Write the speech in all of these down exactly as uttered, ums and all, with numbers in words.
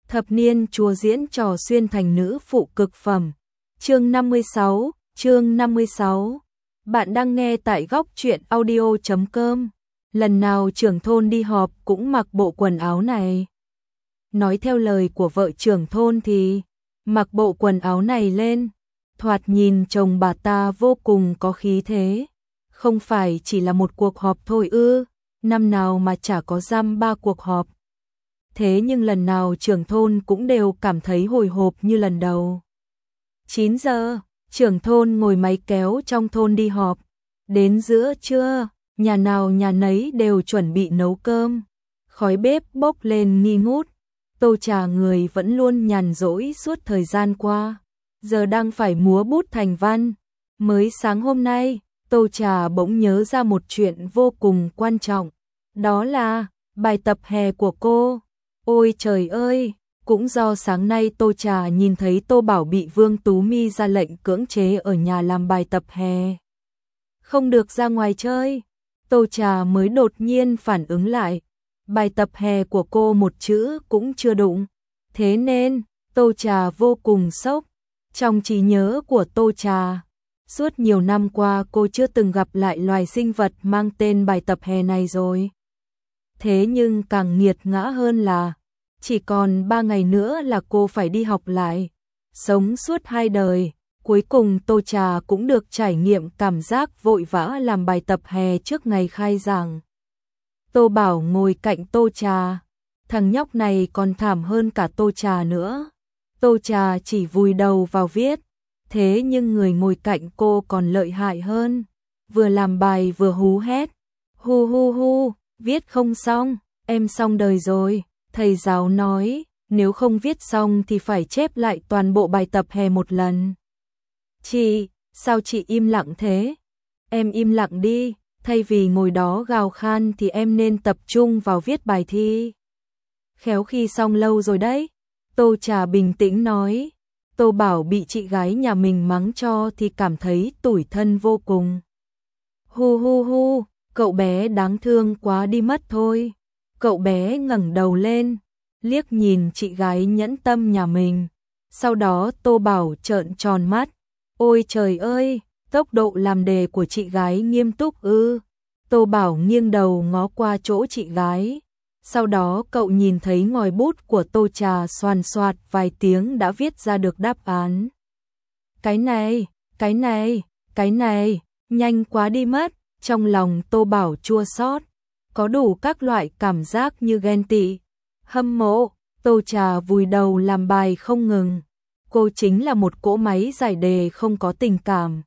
Thập niên chúa diễn trò xuyên thành nữ phụ cực phẩm. Chương năm mươi sáu, chương năm mươi sáu. Bạn đang nghe tại góc truyện audio chấm com. Lần nào trưởng thôn đi họp cũng mặc bộ quần áo này. Nói theo lời của vợ trưởng thôn thì mặc bộ quần áo này lên, thoạt nhìn chồng bà ta vô cùng có khí thế. Không phải chỉ là một cuộc họp thôi ư, năm nào mà chả có dăm ba cuộc họp. Thế nhưng lần nào trưởng thôn cũng đều cảm thấy hồi hộp như lần đầu. chín giờ, trưởng thôn ngồi máy kéo trong thôn đi họp. Đến giữa trưa, nhà nào nhà nấy đều chuẩn bị nấu cơm. Khói bếp bốc lên nghi ngút. Tô Trà người vẫn luôn nhàn rỗi suốt thời gian qua, giờ đang phải múa bút thành văn. Mới sáng hôm nay, Tô Trà bỗng nhớ ra một chuyện vô cùng quan trọng. Đó là bài tập hè của cô. Ôi trời ơi, cũng do sáng nay Tô Trà nhìn thấy Tô Bảo bị Vương Tú My ra lệnh cưỡng chế ở nhà làm bài tập hè. Không được ra ngoài chơi. Tô Trà mới đột nhiên phản ứng lại. Bài tập hè của cô một chữ cũng chưa đụng. Thế nên, Tô Trà vô cùng sốc. Trong trí nhớ của Tô Trà, suốt nhiều năm qua cô chưa từng gặp lại loài sinh vật mang tên bài tập hè này rồi. Thế nhưng càng nghiệt ngã hơn là chỉ còn ba ngày nữa là cô phải đi học lại. Sống suốt hai đời, cuối cùng Tô Trà cũng được trải nghiệm cảm giác vội vã làm bài tập hè trước ngày khai giảng. Tô Bảo ngồi cạnh Tô Trà, thằng nhóc này còn thảm hơn cả Tô Trà nữa. Tô Trà chỉ vùi đầu vào viết, thế nhưng người ngồi cạnh cô còn lợi hại hơn. Vừa làm bài vừa hú hét, hu hu hu, viết không xong, em xong đời rồi. Thầy giáo nói, nếu không viết xong thì phải chép lại toàn bộ bài tập hè một lần. Chị, sao chị im lặng thế? Em im lặng đi, thay vì ngồi đó gào khan thì em nên tập trung vào viết bài thi. Khéo khi xong lâu rồi đấy. Tô Trà bình tĩnh nói. Tô Bảo bị chị gái nhà mình mắng cho thì cảm thấy tủi thân vô cùng. Hu hu hu, cậu bé đáng thương quá đi mất thôi. Cậu bé ngẩng đầu lên, liếc nhìn chị gái nhẫn tâm nhà mình. Sau đó Tô Bảo trợn tròn mắt. Ôi trời ơi, tốc độ làm đề của chị gái nghiêm túc ư. Tô Bảo nghiêng đầu ngó qua chỗ chị gái. Sau đó cậu nhìn thấy ngòi bút của Tô Trà xoàn xoạt vài tiếng đã viết ra được đáp án. Cái này, cái này, cái này, nhanh quá đi mất. Trong lòng Tô Bảo chua xót, có đủ các loại cảm giác như ghen tị, hâm mộ. Tô Trà vùi đầu làm bài không ngừng. Cô chính là một cỗ máy giải đề không có tình cảm.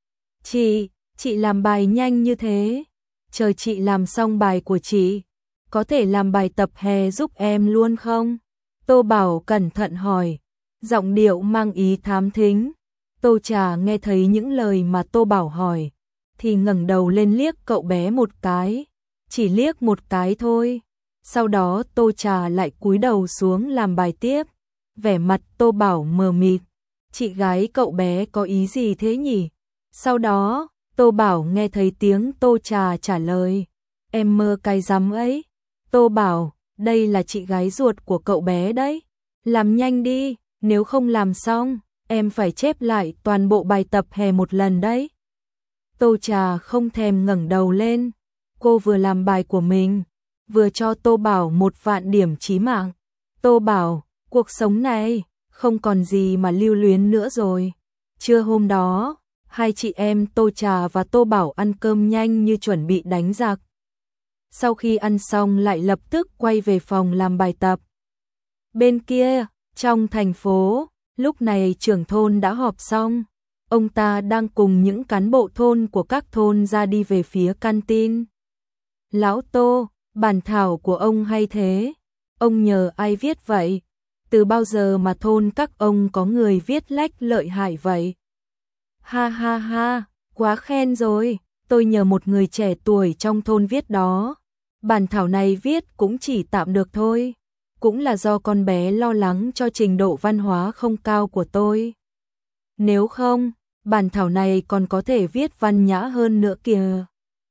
Chị, chị làm bài nhanh như thế. Chờ chị làm xong bài của chị, có thể làm bài tập hè giúp em luôn không? Tô Bảo cẩn thận hỏi, giọng điệu mang ý thám thính. Tô Trà nghe thấy những lời mà Tô Bảo hỏi, thì ngẩng đầu lên liếc cậu bé một cái, chỉ liếc một cái thôi. Sau đó Tô Trà lại cúi đầu xuống làm bài tiếp, vẻ mặt Tô Bảo mờ mịt. Chị gái cậu bé có ý gì thế nhỉ? Sau đó, Tô Bảo nghe thấy tiếng Tô Trà trả lời, em mơ cái rắm ấy. Tô Bảo, đây là chị gái ruột của cậu bé đấy. Làm nhanh đi, nếu không làm xong, em phải chép lại toàn bộ bài tập hè một lần đấy. Tô Trà không thèm ngẩng đầu lên. Cô vừa làm bài của mình, vừa cho Tô Bảo một vạn điểm chí mạng. Tô Bảo, cuộc sống này không còn gì mà lưu luyến nữa rồi. Trưa hôm đó, hai chị em Tô Trà và Tô Bảo ăn cơm nhanh như chuẩn bị đánh giặc. Sau khi ăn xong lại lập tức quay về phòng làm bài tập. Bên kia, trong thành phố, lúc này trưởng thôn đã họp xong. Ông ta đang cùng những cán bộ thôn của các thôn ra đi về phía canteen. Lão Tô, bản thảo của ông hay thế? Ông nhờ ai viết vậy? Từ bao giờ mà thôn các ông có người viết lách lợi hại vậy? Ha ha ha, quá khen rồi, tôi nhờ một người trẻ tuổi trong thôn viết đó. Bản thảo này viết cũng chỉ tạm được thôi. Cũng là do con bé lo lắng cho trình độ văn hóa không cao của tôi. Nếu không, bản thảo này còn có thể viết văn nhã hơn nữa kìa.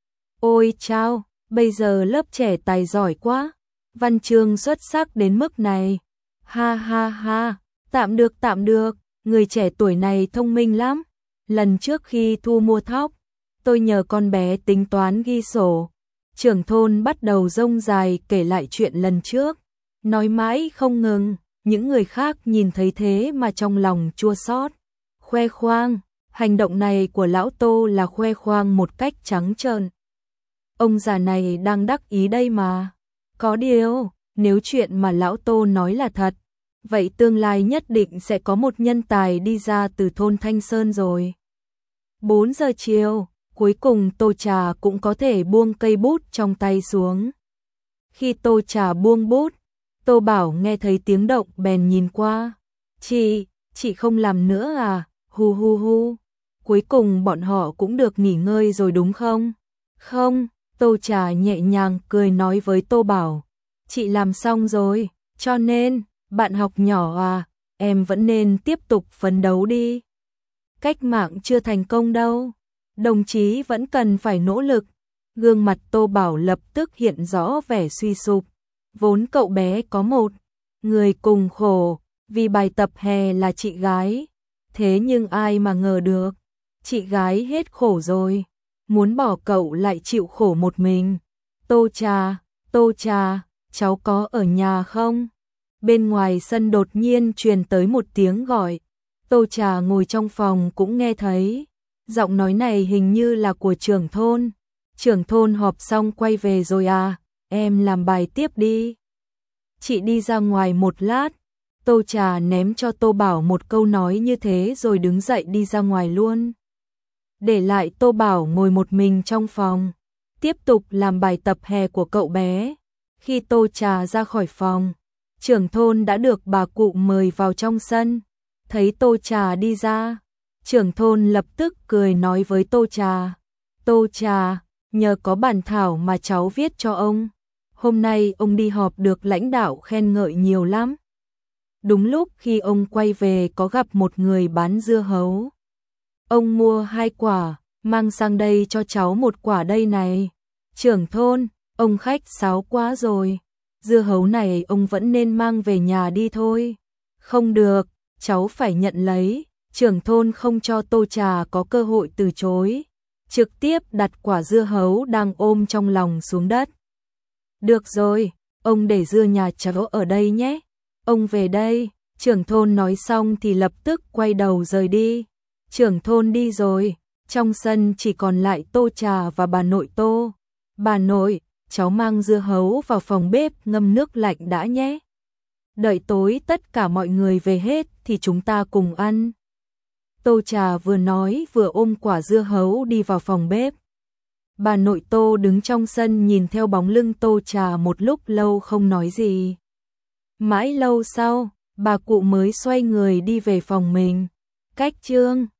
Ôi chao, bây giờ lớp trẻ tài giỏi quá, văn chương xuất sắc đến mức này. Ha ha ha, tạm được tạm được, người trẻ tuổi này thông minh lắm. Lần trước khi thu mua thóc, tôi nhờ con bé tính toán ghi sổ. Trưởng thôn bắt đầu rông dài kể lại chuyện lần trước, nói mãi không ngừng, những người khác nhìn thấy thế mà trong lòng chua xót. Khoe khoang, hành động này của lão Tô là khoe khoang một cách trắng trợn. Ông già này đang đắc ý đây mà. Có điều, nếu chuyện mà lão Tô nói là thật, vậy tương lai nhất định sẽ có một nhân tài đi ra từ thôn Thanh Sơn rồi. bốn giờ chiều, cuối cùng Tô Trà cũng có thể buông cây bút trong tay xuống. Khi Tô Trà buông bút, Tô Bảo nghe thấy tiếng động bèn nhìn qua. Chị, chị không làm nữa à? Hu hu hu. Cuối cùng bọn họ cũng được nghỉ ngơi rồi đúng không? Không, Tô Trà nhẹ nhàng cười nói với Tô Bảo. Chị làm xong rồi, cho nên, bạn học nhỏ à, em vẫn nên tiếp tục phấn đấu đi. Cách mạng chưa thành công đâu, đồng chí vẫn cần phải nỗ lực. Gương mặt Tô Bảo lập tức hiện rõ vẻ suy sụp. Vốn cậu bé có một người cùng khổ, vì bài tập hè là chị gái. Thế nhưng ai mà ngờ được, chị gái hết khổ rồi, muốn bỏ cậu lại chịu khổ một mình. Tô Trà, Tô Trà, cháu có ở nhà không? Bên ngoài sân đột nhiên truyền tới một tiếng gọi. Tô Trà ngồi trong phòng cũng nghe thấy. Giọng nói này hình như là của trưởng thôn. Trưởng thôn họp xong quay về rồi à, em làm bài tiếp đi. Chị đi ra ngoài một lát. Tô Trà ném cho Tô Bảo một câu nói như thế rồi đứng dậy đi ra ngoài luôn. Để lại Tô Bảo ngồi một mình trong phòng, tiếp tục làm bài tập hè của cậu bé. Khi Tô Trà ra khỏi phòng, trưởng thôn đã được bà cụ mời vào trong sân. Thấy Tô Trà đi ra, trưởng thôn lập tức cười nói với Tô Trà. Tô Trà, nhờ có bản thảo mà cháu viết cho ông. Hôm nay ông đi họp được lãnh đạo khen ngợi nhiều lắm. Đúng lúc khi ông quay về có gặp một người bán dưa hấu. Ông mua hai quả, mang sang đây cho cháu một quả đây này. Trưởng thôn, ông khách sáo quá rồi. Dưa hấu này ông vẫn nên mang về nhà đi thôi. Không được, cháu phải nhận lấy. Trưởng thôn không cho Tô Trà có cơ hội từ chối. Trực tiếp đặt quả dưa hấu đang ôm trong lòng xuống đất. Được rồi, ông để dưa nhà cháu ở đây nhé. Ông về đây. Trưởng thôn nói xong thì lập tức quay đầu rời đi. Trưởng thôn đi rồi, trong sân chỉ còn lại Tô Trà và bà nội Tô. Bà nội, cháu mang dưa hấu vào phòng bếp ngâm nước lạnh đã nhé. Đợi tối tất cả mọi người về hết thì chúng ta cùng ăn. Tô Trà vừa nói vừa ôm quả dưa hấu đi vào phòng bếp. Bà nội Tô đứng trong sân nhìn theo bóng lưng Tô Trà một lúc lâu không nói gì. Mãi lâu sau, bà cụ mới xoay người đi về phòng mình. Cách chương